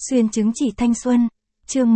Xuyên chứng chỉ thanh xuân, chương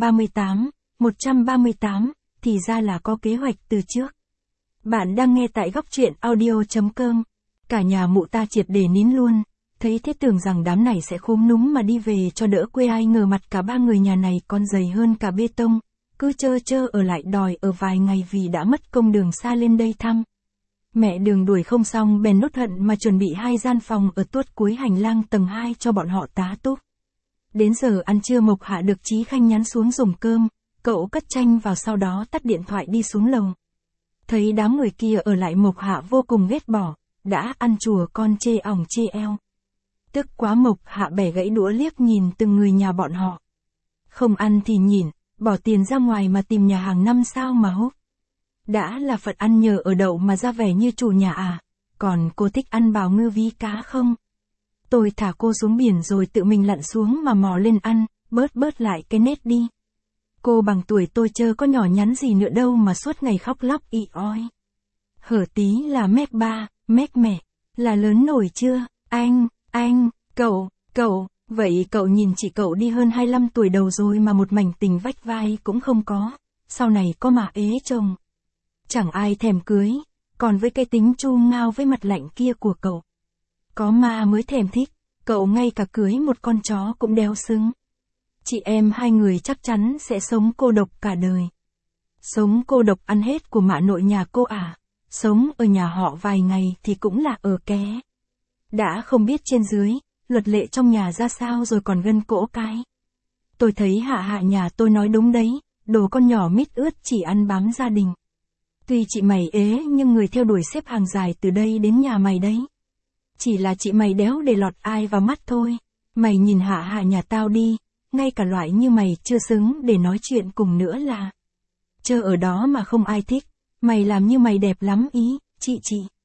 138, thì ra là có kế hoạch từ trước. Bạn đang nghe tại góc truyện audio.com. Cả nhà mụ ta triệt để nín luôn, thấy thế tưởng rằng đám này sẽ khúm núm mà đi về cho đỡ quê, ai ngờ mặt cả ba người nhà này còn dày hơn cả bê tông, cứ chơ ở lại đòi ở vài ngày vì đã mất công đường xa lên đây thăm. Mẹ Đường đuổi không xong bèn nốt hận mà chuẩn bị 2 gian phòng ở tuốt cuối hành lang tầng 2 cho bọn họ tá túc. Đến giờ ăn trưa Mộc Hạ được Chí Khanh nhắn xuống dùng cơm, cậu cất tranh vào sau đó tắt điện thoại đi xuống lầu. Thấy đám người kia ở lại Mộc Hạ vô cùng ghét bỏ, đã ăn chùa con chê ỏng chê eo. Tức quá Mộc Hạ bẻ gãy đũa liếc nhìn từng người nhà bọn họ. Không ăn thì nhịn, bỏ tiền ra ngoài mà tìm nhà hàng 5 sao mà húp. Đã là Phật ăn nhờ ở đậu mà ra vẻ như chủ nhà à, còn cô thích ăn bào ngư ví cá không? Tôi thả cô xuống biển rồi tự mình lặn xuống mà mò lên ăn, bớt lại cái nết đi. Cô bằng tuổi tôi chơ có nhỏ nhắn gì nữa đâu mà suốt ngày khóc lóc ị oi. Hở tí là mét ba, mét mẹ, là lớn nổi chưa? Anh, cậu, vậy cậu nhìn chị cậu đi hơn 25 tuổi đầu rồi mà một mảnh tình vách vai cũng không có, sau này có mà ế chồng. Chẳng ai thèm cưới, còn với cái tính chu ngao với mặt lạnh kia của cậu. Có ma mới thèm thích, cậu ngay cả cưới một con chó cũng đeo xứng. Chị em hai người chắc chắn sẽ sống cô độc cả đời. Sống cô độc ăn hết của mạ nội nhà cô à, sống ở nhà họ vài ngày thì cũng là ở ké. Đã không biết trên dưới, luật lệ trong nhà ra sao rồi còn gân cỗ cái. Tôi thấy hạ nhà tôi nói đúng đấy, đồ con nhỏ mít ướt chỉ ăn bám gia đình. Tuy chị mày ế nhưng người theo đuổi xếp hàng dài từ đây đến nhà mày đấy. Chỉ là chị mày đéo để lọt ai vào mắt thôi. Mày nhìn hạ nhà tao đi, ngay cả loại như mày chưa xứng để nói chuyện cùng nữa là. Chơ ở đó mà không ai thích, mày làm như mày đẹp lắm ý, chị.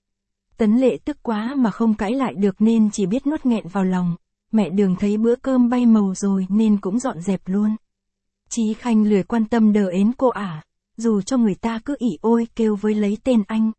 Tấn Lệ tức quá mà không cãi lại được nên chỉ biết nuốt nghẹn vào lòng. Mẹ Đường thấy bữa cơm bay màu rồi nên cũng dọn dẹp luôn. Chí Khanh lười quan tâm đờ ến cô ả, dù cho người ta cứ ỉ ôi kêu với lấy tên anh.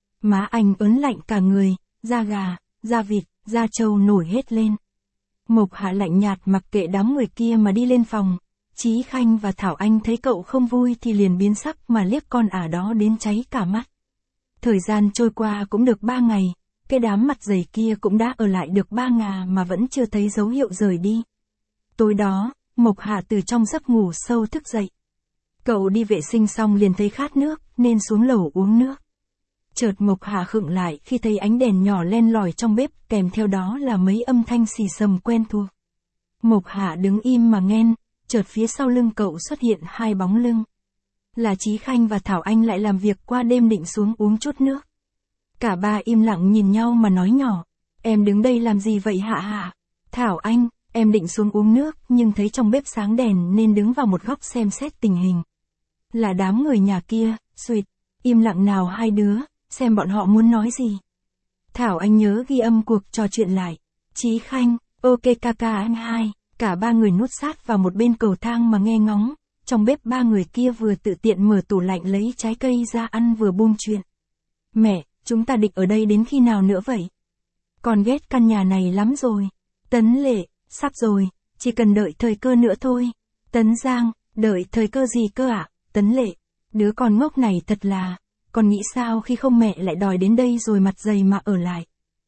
Má anh ớn lạnh cả người, da gà, da vịt, da trâu nổi hết lên. Mộc Hạ lạnh nhạt mặc kệ đám người kia mà đi lên phòng. Chí Khanh và Thảo Anh thấy cậu không vui thì liền biến sắc mà liếc con ả đó đến cháy cả mắt. Thời gian trôi qua cũng được 3 ngày, cái đám mặt dày kia cũng đã ở lại được 3 ngày mà vẫn chưa thấy dấu hiệu rời đi. Tối đó, Mộc Hạ từ trong giấc ngủ sâu thức dậy. Cậu đi vệ sinh xong liền thấy khát nước nên xuống lầu uống nước. Chợt Mộc Hạ khựng lại khi thấy ánh đèn nhỏ len lỏi trong bếp, kèm theo đó là mấy âm thanh xì xầm quen thuộc. Mộc Hạ đứng im mà nghe, chợt phía sau lưng cậu xuất hiện 2 bóng lưng. Là Chí Khanh và Thảo Anh lại làm việc qua đêm định xuống uống chút nước. Cả ba im lặng nhìn nhau mà nói nhỏ, em đứng đây làm gì vậy Hạ? Thảo Anh, em định xuống uống nước nhưng thấy trong bếp sáng đèn nên đứng vào một góc xem xét tình hình. Là đám người nhà kia, suýt, im lặng nào hai đứa, xem bọn họ muốn nói gì. Thảo Anh nhớ ghi âm cuộc trò chuyện lại. Chí Khanh, ok kaka anh hai, cả ba người nút sát vào một bên cầu thang mà nghe ngóng. Trong bếp ba người kia vừa tự tiện mở tủ lạnh lấy trái cây ra ăn vừa buông chuyện. Mẹ, chúng ta định ở đây đến khi nào nữa vậy? Con ghét căn nhà này lắm rồi. Tấn Lệ, sắp rồi, chỉ cần đợi thời cơ nữa thôi. Tấn Giang, đợi thời cơ gì cơ ạ? Tấn Lệ, đứa con ngốc này thật là, con nghĩ sao khi không mẹ lại đòi đến đây rồi mặt dày mà ở lại.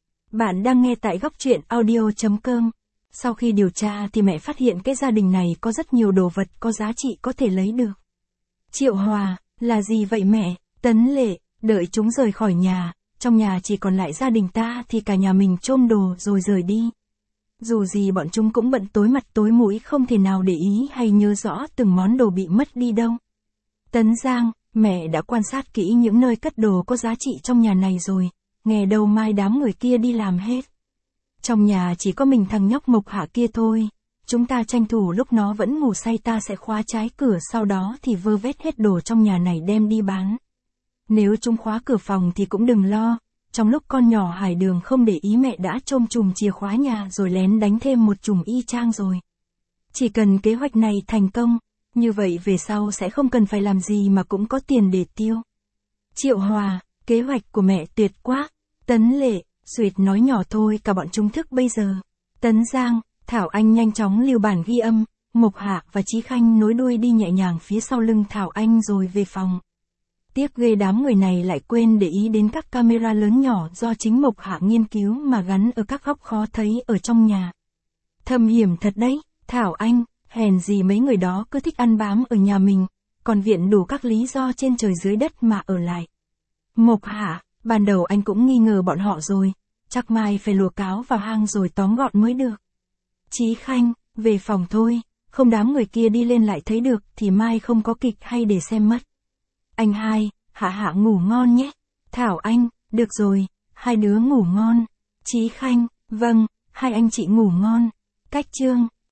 Bạn đang nghe tại góc truyện audio.com. Sau khi điều tra thì mẹ phát hiện cái gia đình này có rất nhiều đồ vật có giá trị có thể lấy được. Triệu Hòa, là gì vậy mẹ? Tấn Lệ, đợi chúng rời khỏi nhà, trong nhà chỉ còn lại gia đình ta thì cả nhà mình chôm đồ rồi rời đi. Dù gì bọn chúng cũng bận tối mặt tối mũi không thể nào để ý hay nhớ rõ từng món đồ bị mất đi đâu. Tấn Giang, mẹ đã quan sát kỹ những nơi cất đồ có giá trị trong nhà này rồi, nghe đâu mai đám người kia đi làm hết. Trong nhà chỉ có mình thằng nhóc Mộc Hạ kia thôi, chúng ta tranh thủ lúc nó vẫn ngủ say ta sẽ khóa trái cửa sau đó thì vơ vét hết đồ trong nhà này đem đi bán. Nếu chúng khóa cửa phòng thì cũng đừng lo, trong lúc con nhỏ Hải Đường không để ý mẹ đã chôm chùm chìa khóa nhà rồi lén đánh thêm một chùm y chang rồi. Chỉ cần kế hoạch này thành công, như vậy về sau sẽ không cần phải làm gì mà cũng có tiền để tiêu. Triệu Hòa, kế hoạch của mẹ tuyệt quá. Tấn Lệ, suýt nói nhỏ thôi cả bọn chúng thức bây giờ. Tấn Giang, Thảo Anh nhanh chóng lưu bản ghi âm, Mộc Hạ và Chí Khanh nối đuôi đi nhẹ nhàng phía sau lưng Thảo Anh rồi về phòng. Tiếc ghê đám người này lại quên để ý đến các camera lớn nhỏ do chính Mộc Hạ nghiên cứu mà gắn ở các góc khó thấy ở trong nhà. Thâm hiểm thật đấy, Thảo Anh, hèn gì mấy người đó cứ thích ăn bám ở nhà mình, còn viện đủ các lý do trên trời dưới đất mà ở lại. Mộc Hạ, ban đầu anh cũng nghi ngờ bọn họ rồi, chắc mai phải lùa cáo vào hang rồi tóm gọn mới được. Chí Khanh, về phòng thôi, không đám người kia đi lên lại thấy được thì mai không có kịch hay để xem mất. Anh hai, Hạ ngủ ngon nhé. Thảo Anh, được rồi, hai đứa ngủ ngon. Chí Khanh, vâng, hai anh chị ngủ ngon. Cách chương.